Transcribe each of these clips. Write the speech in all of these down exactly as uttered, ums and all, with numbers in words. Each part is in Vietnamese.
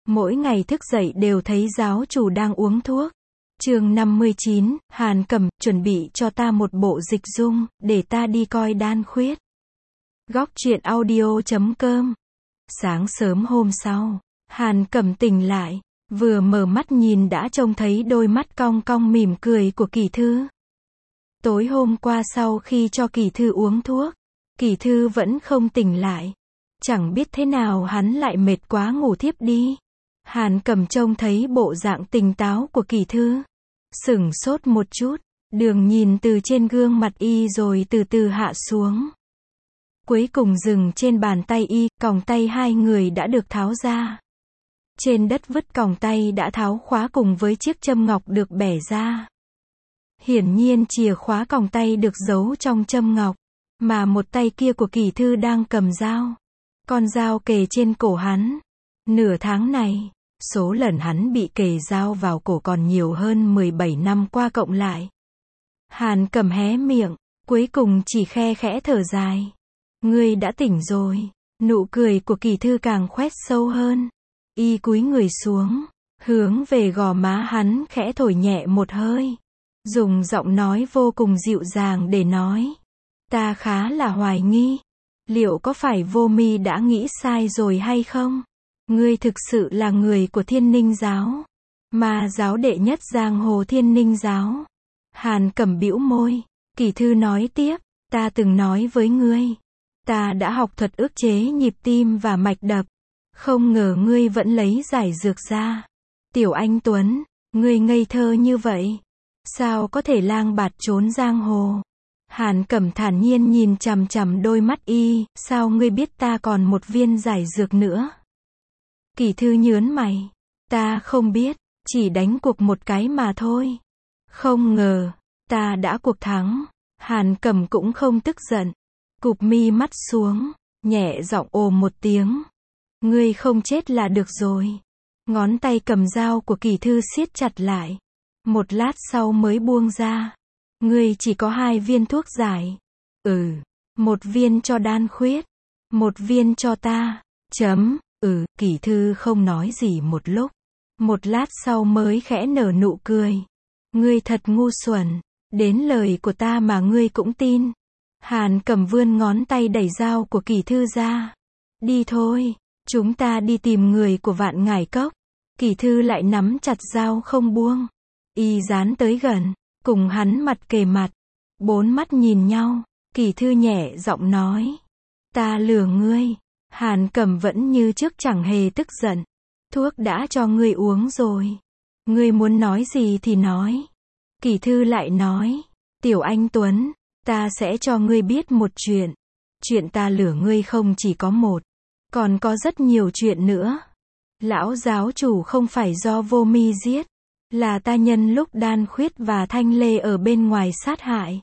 Mỗi ngày thức dậy đều thấy giáo chủ đang uống thuốc. Chương năm mươi chín, Hàn Cẩm, chuẩn bị cho ta một bộ dịch dung, để ta đi coi đan khuyết. Góc truyện audio chấm com. Sáng sớm hôm sau, Hàn Cẩm tỉnh lại, vừa mở mắt nhìn đã trông thấy đôi mắt cong cong mỉm cười của Kỳ Thư. Tối hôm qua sau khi cho Kỳ Thư uống thuốc, Kỳ Thư vẫn không tỉnh lại. Chẳng biết thế nào hắn lại mệt quá ngủ thiếp đi. Hàn Cẩm trông thấy bộ dạng tỉnh táo của Kỳ Thư, sửng sốt một chút, đường nhìn từ trên gương mặt y rồi từ từ hạ xuống. Cuối cùng dừng trên bàn tay y, còng tay hai người đã được tháo ra. Trên đất vứt còng tay đã tháo khóa cùng với chiếc châm ngọc được bẻ ra. Hiển nhiên chìa khóa còng tay được giấu trong châm ngọc, mà một tay kia của Kỳ Thư đang cầm dao. Con dao kề trên cổ hắn. Nửa tháng này, số lần hắn bị kề dao vào cổ còn nhiều hơn mười bảy năm qua cộng lại. Hàn Cẩm hé miệng, cuối cùng chỉ khe khẽ thở dài. Ngươi đã tỉnh rồi. Nụ cười của Kỳ Thư càng khoét sâu hơn. Y cúi người xuống, hướng về gò má hắn khẽ thổi nhẹ một hơi. Dùng giọng nói vô cùng dịu dàng để nói. Ta khá là hoài nghi. Liệu có phải Vô Mi đã nghĩ sai rồi hay không? Ngươi thực sự là người của Thiên Ninh giáo, mà giáo đệ nhất giang hồ Thiên Ninh giáo. Hàn Cẩm bĩu môi. Kỳ Thư nói tiếp, ta từng nói với ngươi, ta đã học thuật ức chế nhịp tim và mạch đập. Không ngờ ngươi vẫn lấy giải dược ra. Tiểu anh Tuấn, ngươi ngây thơ như vậy, sao có thể lang bạt trốn giang hồ? Hàn Cẩm thản nhiên nhìn chằm chằm đôi mắt y, sao ngươi biết ta còn một viên giải dược nữa? Kỳ Thư nhớn mày, ta không biết, chỉ đánh cuộc một cái mà thôi. Không ngờ, ta đã cuộc thắng. Hàn Cẩm cũng không tức giận, cụp mi mắt xuống, nhẹ giọng ồ một tiếng. Ngươi không chết là được rồi. Ngón tay cầm dao của Kỳ Thư siết chặt lại, một lát sau mới buông ra. Ngươi chỉ có hai viên thuốc giải. Ừ, một viên cho đan khuyết, một viên cho ta. Chấm. Ừ, Kỳ Thư không nói gì một lúc. Một lát sau mới khẽ nở nụ cười. Ngươi thật ngu xuẩn, đến lời của ta mà ngươi cũng tin. Hàn Cẩm vươn ngón tay đẩy dao của Kỳ Thư ra. Đi thôi, chúng ta đi tìm người của Vạn Ngải Cốc. Kỳ Thư lại nắm chặt dao không buông. Y dán tới gần, cùng hắn mặt kề mặt. Bốn mắt nhìn nhau, Kỳ Thư nhẹ giọng nói. Ta lừa ngươi. Hàn Cẩm vẫn như trước chẳng hề tức giận. Thuốc đã cho ngươi uống rồi. Ngươi muốn nói gì thì nói. Kỳ Thư lại nói. Tiểu anh Tuấn, ta sẽ cho ngươi biết một chuyện. Chuyện ta lừa ngươi không chỉ có một, còn có rất nhiều chuyện nữa. Lão giáo chủ không phải do Vô Mi giết, là ta nhân lúc đan khuyết và Thanh Lê ở bên ngoài sát hại.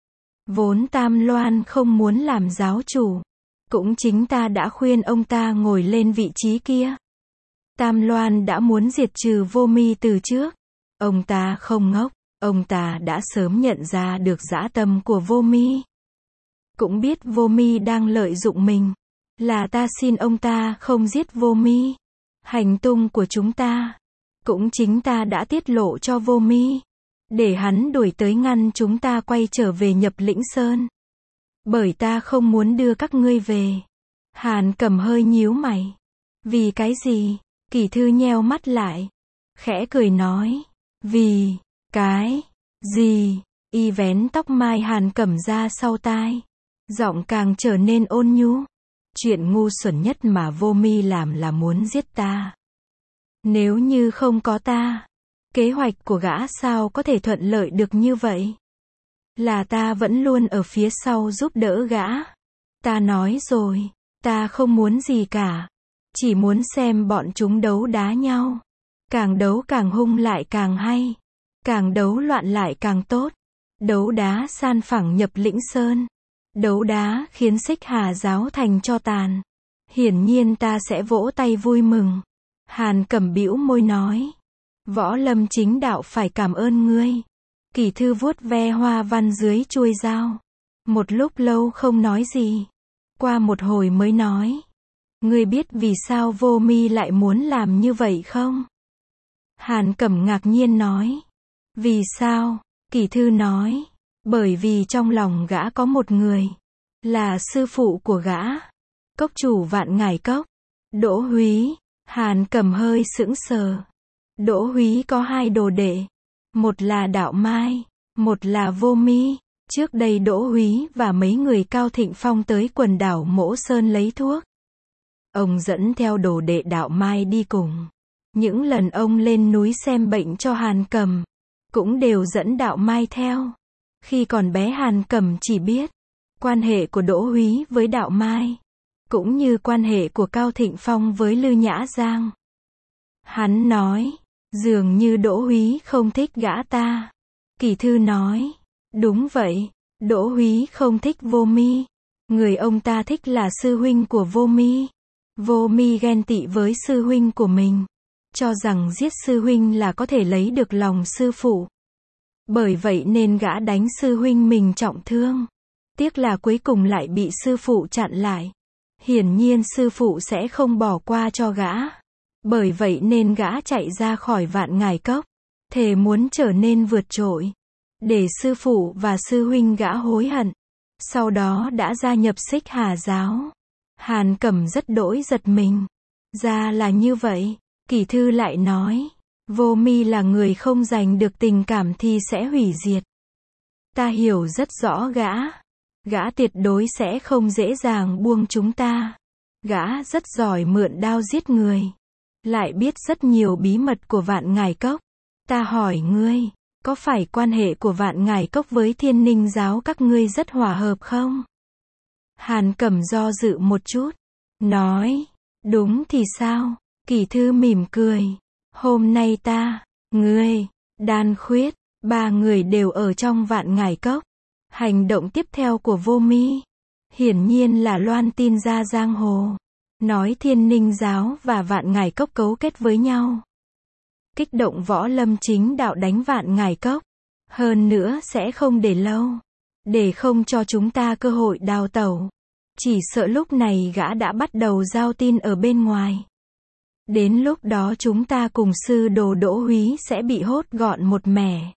Vốn Tam Loan không muốn làm giáo chủ, cũng chính ta đã khuyên ông ta ngồi lên vị trí kia. Tam Loan đã muốn diệt trừ Vô Mi từ trước. Ông ta không ngốc, ông ta đã sớm nhận ra được dã tâm của Vô Mi. Cũng biết Vô Mi đang lợi dụng mình. Là ta xin ông ta không giết Vô Mi. Hành tung của chúng ta, cũng chính ta đã tiết lộ cho Vô Mi, để hắn đuổi tới ngăn chúng ta quay trở về Nhập Lĩnh Sơn. Bởi ta không muốn đưa các ngươi về. Hàn Cẩm hơi nhíu mày. Vì cái gì? Kỳ Thư nheo mắt lại, khẽ cười nói. Vì cái gì? Y vén tóc mai Hàn Cẩm ra sau tai, giọng càng trở nên ôn nhu. Chuyện ngu xuẩn nhất mà Vô Mi làm là muốn giết ta. Nếu như không có ta, kế hoạch của gã sao có thể thuận lợi được như vậy? Là ta vẫn luôn ở phía sau giúp đỡ gã. Ta nói rồi, ta không muốn gì cả. Chỉ muốn xem bọn chúng đấu đá nhau. Càng đấu càng hung lại càng hay. Càng đấu loạn lại càng tốt. Đấu đá san phẳng Nhập Lĩnh Sơn. Đấu đá khiến Xích Hà giáo thành tro tàn. Hiển nhiên ta sẽ vỗ tay vui mừng. Hàn Cẩm bĩu môi nói. Võ Lâm chính đạo phải cảm ơn ngươi. Kỳ Thư vuốt ve hoa văn dưới chuôi dao. Một lúc lâu không nói gì. Qua một hồi mới nói. ngươi biết vì sao Vô Mi lại muốn làm như vậy không? Hàn Cẩm ngạc nhiên nói. Vì sao? Kỳ thư nói. Bởi vì trong lòng gã có một người. Là sư phụ của gã. Cốc chủ Vạn Ngải Cốc. Đỗ Húy. Hàn Cẩm hơi sững sờ. Đỗ Húy có hai đồ đệ. Một là Đạo Mai. Một là Vô Mi. Trước đây Đỗ Húy và mấy người Cao Thịnh Phong tới quần đảo Mỗ Sơn lấy thuốc. Ông dẫn theo đồ đệ Đạo Mai đi cùng. Những lần ông lên núi xem bệnh cho Hàn Cẩm, cũng đều dẫn Đạo Mai theo. Khi còn bé Hàn Cẩm chỉ biết quan hệ của Đỗ Húy với Đạo Mai, cũng như quan hệ của Cao Thịnh Phong với Lư Nhã Giang. Hắn nói, dường như Đỗ Húy không thích gã ta. Kỳ thư nói, đúng vậy, Đỗ Húy không thích Vô Mi. Người ông ta thích là sư huynh của Vô Mi. Vô Mi ghen tị với sư huynh của mình, cho rằng giết sư huynh là có thể lấy được lòng sư phụ. Bởi vậy nên gã đánh sư huynh mình trọng thương. Tiếc là cuối cùng lại bị sư phụ chặn lại. Hiển nhiên sư phụ sẽ không bỏ qua cho gã. Bởi vậy nên gã chạy ra khỏi Vạn Ngải Cốc, thề muốn trở nên vượt trội, để sư phụ và sư huynh gã hối hận. Sau đó đã gia nhập Xích Hà giáo. Hàn Cẩm rất đỗi giật mình. Ra là như vậy. Kỳ thư lại nói, Vô Mi là người không giành được tình cảm thì sẽ hủy diệt. Ta hiểu rất rõ gã. Gã tuyệt đối sẽ không dễ dàng buông chúng ta. Gã rất giỏi mượn đao giết người. Lại biết rất nhiều bí mật của Vạn Ngải Cốc. Ta hỏi ngươi, có phải quan hệ của Vạn Ngải Cốc với Thiên Ninh giáo các ngươi rất hòa hợp không? Hàn Cẩm do dự một chút. Nói, đúng thì sao? Kỳ thư mỉm cười. Hôm nay ta, ngươi, Đan Khuyết, ba người đều ở trong Vạn Ngải Cốc. Hành động tiếp theo của Vô Mi, hiển nhiên là loan tin ra giang hồ. Nói Thiên Ninh giáo và Vạn Ngải Cốc cấu kết với nhau. Kích động Võ Lâm chính đạo đánh Vạn Ngải Cốc. Hơn nữa sẽ không để lâu. Để không cho chúng ta cơ hội đào tẩu. Chỉ sợ lúc này gã đã bắt đầu giao tin ở bên ngoài. Đến lúc đó chúng ta cùng sư đồ Đỗ Húy sẽ bị hốt gọn một mẻ.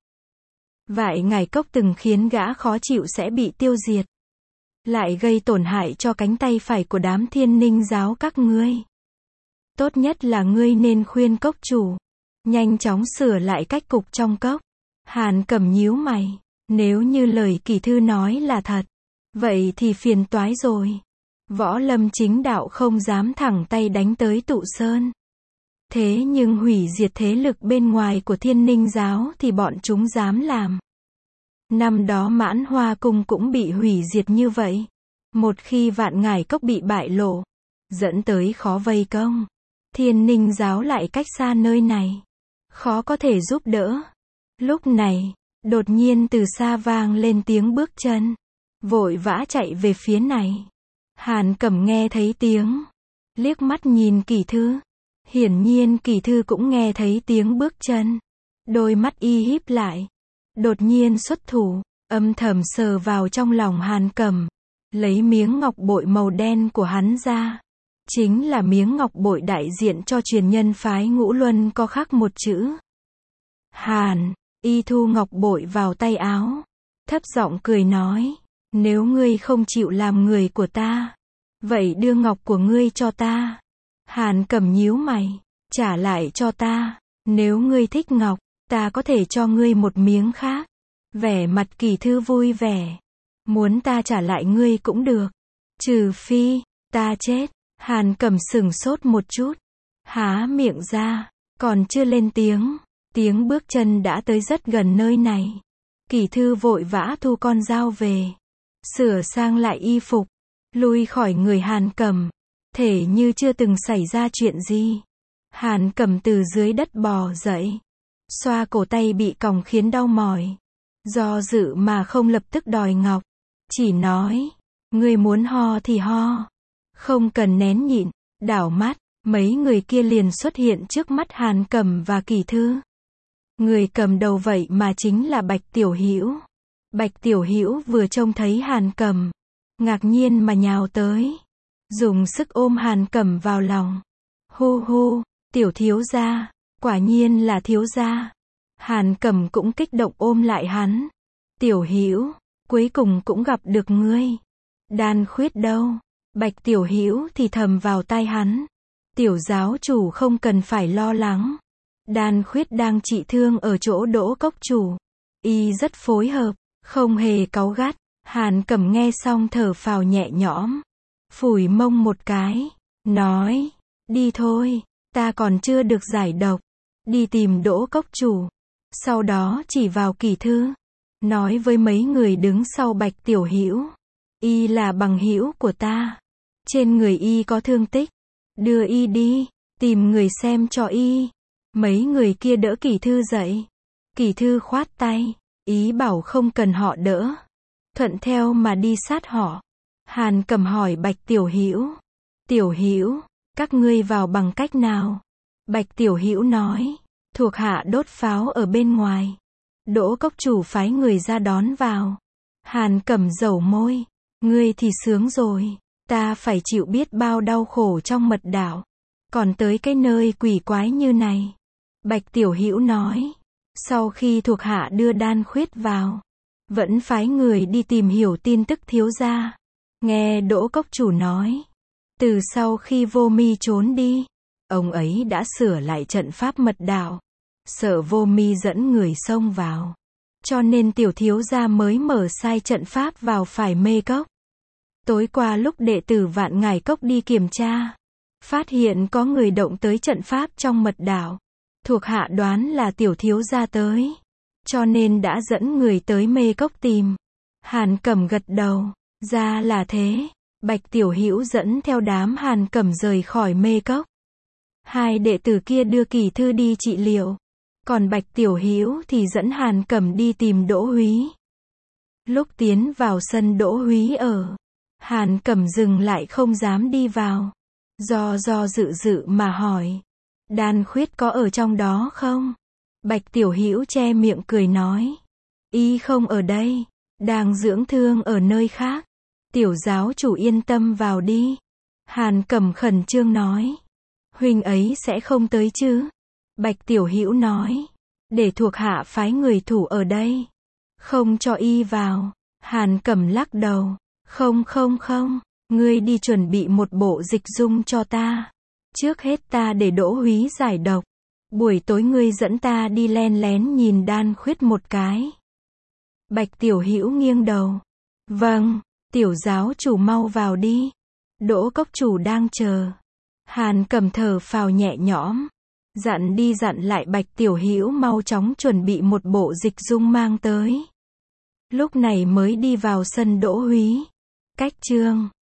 Vạn Ngải Cốc từng khiến gã khó chịu sẽ bị tiêu diệt. Lại gây tổn hại cho cánh tay phải của đám Thiên Ninh giáo các ngươi. Tốt nhất là ngươi nên khuyên cốc chủ nhanh chóng sửa lại cách cục trong cốc. Hàn Cẩm nhíu mày. Nếu như lời Kỳ thư nói là thật, vậy thì phiền toái rồi. Võ Lâm chính đạo không dám thẳng tay đánh tới Tụ Sơn. Thế nhưng hủy diệt thế lực bên ngoài của Thiên Ninh giáo thì bọn chúng dám làm. Năm đó Mãn Hoa Cung cũng bị hủy diệt như vậy. Một khi Vạn Ngải Cốc bị bại lộ, dẫn tới khó vây công, Thiên Ninh giáo lại cách xa nơi này, khó có thể giúp đỡ. Lúc này, đột nhiên từ xa vang lên tiếng bước chân, vội vã chạy về phía này. Hàn Cẩm nghe thấy tiếng, liếc mắt nhìn Kỳ thư. Hiển nhiên Kỳ thư cũng nghe thấy tiếng bước chân. Đôi mắt y híp lại, đột nhiên xuất thủ, âm thầm sờ vào trong lòng Hàn Cẩm, lấy miếng ngọc bội màu đen của hắn ra. Chính là miếng ngọc bội đại diện cho truyền nhân phái Ngũ Luân có khắc một chữ Hàn. Y thu ngọc bội vào tay áo, thấp giọng cười nói, nếu ngươi không chịu làm người của ta, vậy đưa ngọc của ngươi cho ta. Hàn Cẩm nhíu mày, trả lại cho ta. Nếu ngươi thích ngọc, ta có thể cho ngươi một miếng khác. Vẻ mặt Kỳ thư vui vẻ. Muốn ta trả lại ngươi cũng được. Trừ phi, ta chết. Hàn Cẩm sửng sốt một chút. Há miệng ra, còn chưa lên tiếng. Tiếng bước chân đã tới rất gần nơi này. Kỳ thư vội vã thu con dao về. Sửa sang lại y phục. Lui khỏi người Hàn Cẩm. Thể như chưa từng xảy ra chuyện gì. Hàn Cẩm từ dưới đất bò dậy. Xoa cổ tay bị còng khiến đau mỏi. Do dự mà không lập tức đòi ngọc. Chỉ nói, ngươi muốn ho thì ho. Không cần nén nhịn. Đảo mắt, mấy người kia liền xuất hiện trước mắt Hàn Cẩm và Kỳ thư. Người cầm đầu vậy mà chính là Bạch Tiểu Hữu. Bạch Tiểu Hữu vừa trông thấy Hàn Cẩm, ngạc nhiên mà nhào tới. dùng sức ôm Hàn Cẩm vào lòng. Hu hu, tiểu thiếu gia, quả nhiên là thiếu gia. Hàn Cẩm cũng kích động ôm lại hắn. Tiểu Hữu, cuối cùng cũng gặp được ngươi. Đan Khuyết đâu? Bạch Tiểu Hữu thì thầm vào tai hắn. Tiểu giáo chủ không cần phải lo lắng. Đan Khuyết đang trị thương ở chỗ Đỗ Cốc chủ. Y rất phối hợp, không hề cáu gắt. Hàn Cẩm nghe xong thở phào nhẹ nhõm. Phủi mông một cái, nói, đi thôi, ta còn chưa được giải độc. Đi tìm Đỗ Cốc chủ. Sau đó chỉ vào Kỳ Thư, nói với mấy người đứng sau Bạch Tiểu Hữu. Y là bằng hữu của ta. Trên người y có thương tích. Đưa y đi, tìm người xem cho y. Mấy người kia đỡ Kỳ Thư dậy. Kỳ Thư khoát tay, ý bảo không cần họ đỡ. Thuận theo mà đi sát họ. Hàn Cẩm hỏi Bạch Tiểu Hữu. Tiểu Hữu, các ngươi vào bằng cách nào? Bạch Tiểu Hữu nói, thuộc hạ đốt pháo ở bên ngoài. Đỗ Cốc chủ phái người ra đón vào. Hàn Cẩm dẩu môi, ngươi thì sướng rồi, ta phải chịu biết bao đau khổ trong mật đảo. Còn tới cái nơi quỷ quái như này. Bạch Tiểu Hữu nói, sau khi thuộc hạ đưa Đan Khuyết vào, vẫn phái người đi tìm hiểu tin tức thiếu gia. Nghe Đỗ Cốc chủ nói, từ sau khi Vô Mi trốn đi, ông ấy đã sửa lại trận pháp mật đạo, sợ Vô Mi dẫn người xông vào. Cho nên tiểu thiếu gia mới mở sai trận pháp vào phải Mê Cốc. Tối qua lúc đệ tử Vạn Ngải Cốc đi kiểm tra, phát hiện có người động tới trận pháp trong mật đạo. Thuộc hạ đoán là tiểu thiếu gia tới, cho nên đã dẫn người tới Mê Cốc tìm. Hàn Cẩm gật đầu, ra là thế. Bạch Tiểu Hữu dẫn theo đám Hàn Cẩm rời khỏi Mê Cốc. Hai đệ tử kia đưa Kỳ Thư đi trị liệu, còn Bạch Tiểu Hữu thì dẫn Hàn Cẩm đi tìm Đỗ Húy. Lúc tiến vào sân Đỗ Húy ở, Hàn Cẩm dừng lại không dám đi vào. Do do dự dự mà hỏi, Đan Khuyết có ở trong đó không? Bạch Tiểu Hữu che miệng cười nói, y không ở đây, đang dưỡng thương ở nơi khác. Tiểu giáo chủ yên tâm vào đi. Hàn Cẩm khẩn trương nói, huynh ấy sẽ không tới chứ? Bạch Tiểu Hữu nói, để thuộc hạ phái người thủ ở đây, không cho y vào. Hàn Cẩm lắc đầu, không không không, ngươi đi chuẩn bị một bộ dịch dung cho ta. Trước hết ta để Đỗ Húy giải độc. Buổi tối ngươi dẫn ta đi len lén nhìn Đan Khuyết một cái. Bạch Tiểu Hữu nghiêng đầu. Vâng, tiểu giáo chủ mau vào đi. Đỗ Cốc chủ đang chờ. Hàn Cẩm thở phào nhẹ nhõm. Dặn đi dặn lại Bạch Tiểu Hữu mau chóng chuẩn bị một bộ dịch dung mang tới. Lúc này mới đi vào sân Đỗ Húy. Cách chương